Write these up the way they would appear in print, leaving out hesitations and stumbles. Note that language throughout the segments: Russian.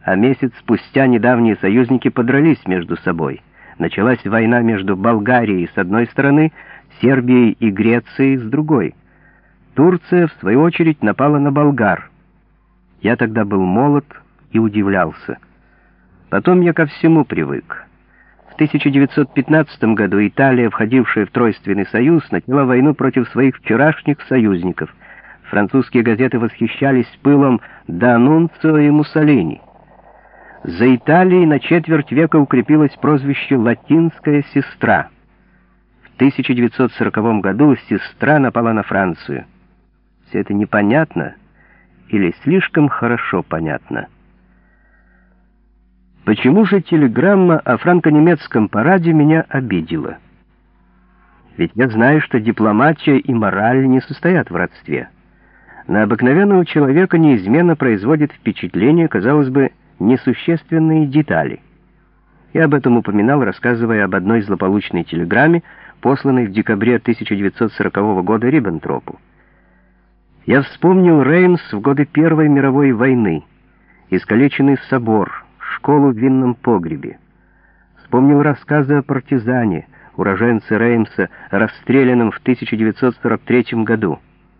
а месяц спустя недавние союзники подрались между собой. Началась война между Болгарией с одной стороны, Сербией и Грецией с другой. Турция, в свою очередь, напала на болгар. Я тогда был молод и удивлялся. Потом я ко всему привык. В 1915 году Италия, входившая в Тройственный союз, начала войну против своих вчерашних союзников. Французские газеты восхищались пылом Д'Аннунцио и Муссолини. За Италией на четверть века укрепилось прозвище «Латинская сестра». В 1940 году сестра напала на Францию. Все это непонятно или слишком хорошо понятно. Почему же телеграмма о франко-немецком параде меня обидела? Ведь я знаю, что дипломатия и мораль не состоят в родстве. На обыкновенного человека неизменно производит впечатление, казалось бы, несущественные детали. Я об этом упоминал, рассказывая об одной злополучной телеграмме, посланной в декабре 1940 года Риббентропу. Я вспомнил Реймс в годы Первой мировой войны, искалеченный собор, школу в винном погребе. Вспомнил рассказы о партизане, уроженце Реймса, расстрелянном в 1943 году.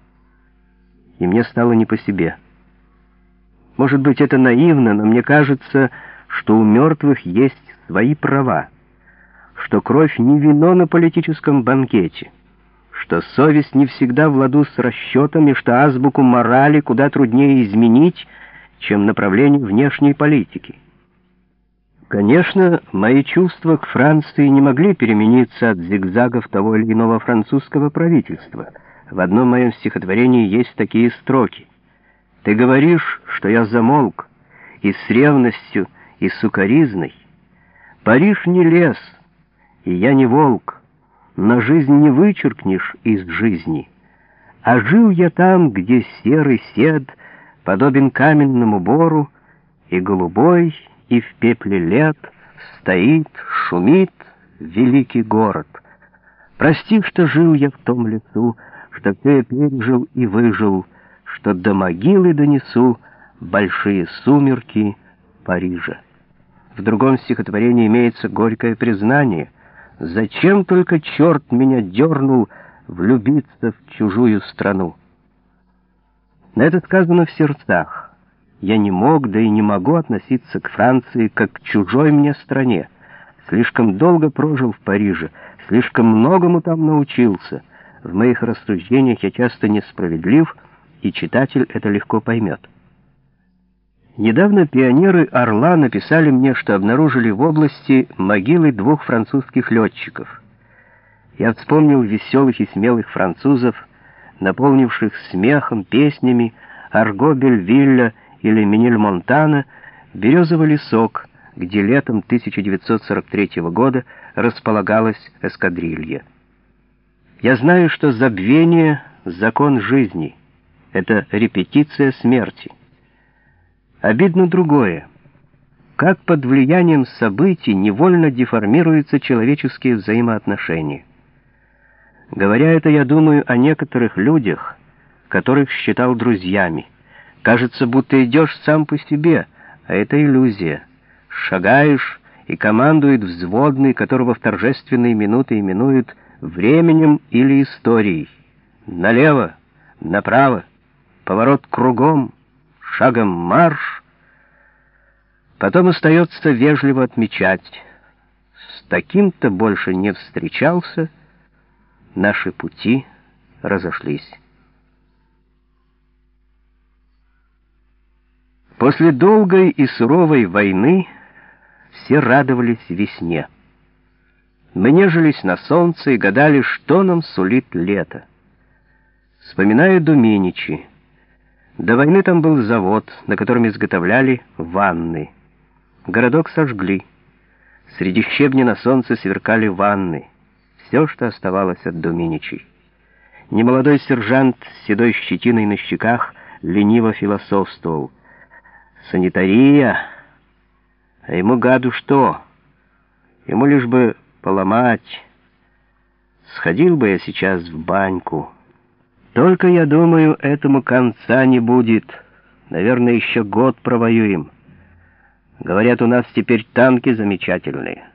И мне стало не по себе. Может быть, это наивно, но мне кажется, что у мертвых есть свои права, что кровь не вино на политическом банкете, что совесть не всегда в ладу с расчетами, что азбуку морали куда труднее изменить, чем направление внешней политики. Конечно, мои чувства к Франции не могли перемениться от зигзагов того или иного французского правительства. В одном моем стихотворении есть такие строки: «Ты говоришь, что я замолк, и с ревностью, и с укоризной. Париж не лес, и я не волк, но жизнь не вычеркнешь из жизни. А жил я там, где серый сед подобен каменному бору, и голубой, и в пепле лет стоит, шумит великий город. Прости, что жил я в том лесу, что все я пережил и выжил, что до могилы донесу большие сумерки Парижа». В другом стихотворении имеется горькое признание: «Зачем только черт меня дернул влюбиться в чужую страну?» Но это сказано в сердцах. Я не мог, да и не могу относиться к Франции как к чужой мне стране. Слишком долго прожил в Париже, слишком многому там научился. В моих рассуждениях я часто несправедлив, и читатель это легко поймет. Недавно пионеры «Орла» написали мне, что обнаружили в области могилы 2 французских летчиков. Я вспомнил веселых и смелых французов, наполнивших смехом, песнями Арго Бельвилля или Менильмонтана «Березовый лесок», где летом 1943 года располагалась эскадрилья. Я знаю, что забвение — закон жизни, это репетиция смерти. Обидно другое: как под влиянием событий невольно деформируются человеческие взаимоотношения. Говоря это, я думаю о некоторых людях, которых считал друзьями. Кажется, будто идешь сам по себе, а это иллюзия. Шагаешь, и командует взводный, которого в торжественные минуты именуют временем или историей. Налево, направо, поворот кругом, шагом марш. Потом остается вежливо отмечать: с таким-то больше не встречался, наши пути разошлись. После долгой и суровой войны все радовались весне. Мы нежились на солнце и гадали, что нам сулит лето. Вспоминаю Доминичи. До войны там был завод, на котором изготовляли ванны. Городок сожгли. Среди щебня на солнце сверкали ванны. Все, что оставалось от Доминичей. Немолодой сержант с седой щетиной на щеках лениво философствовал: санитария, а ему, гаду, что? Ему лишь бы поломать. Сходил бы я сейчас в баньку. Только, я думаю, этому конца не будет. Наверное, еще год провоюем. Говорят, у нас теперь танки замечательные.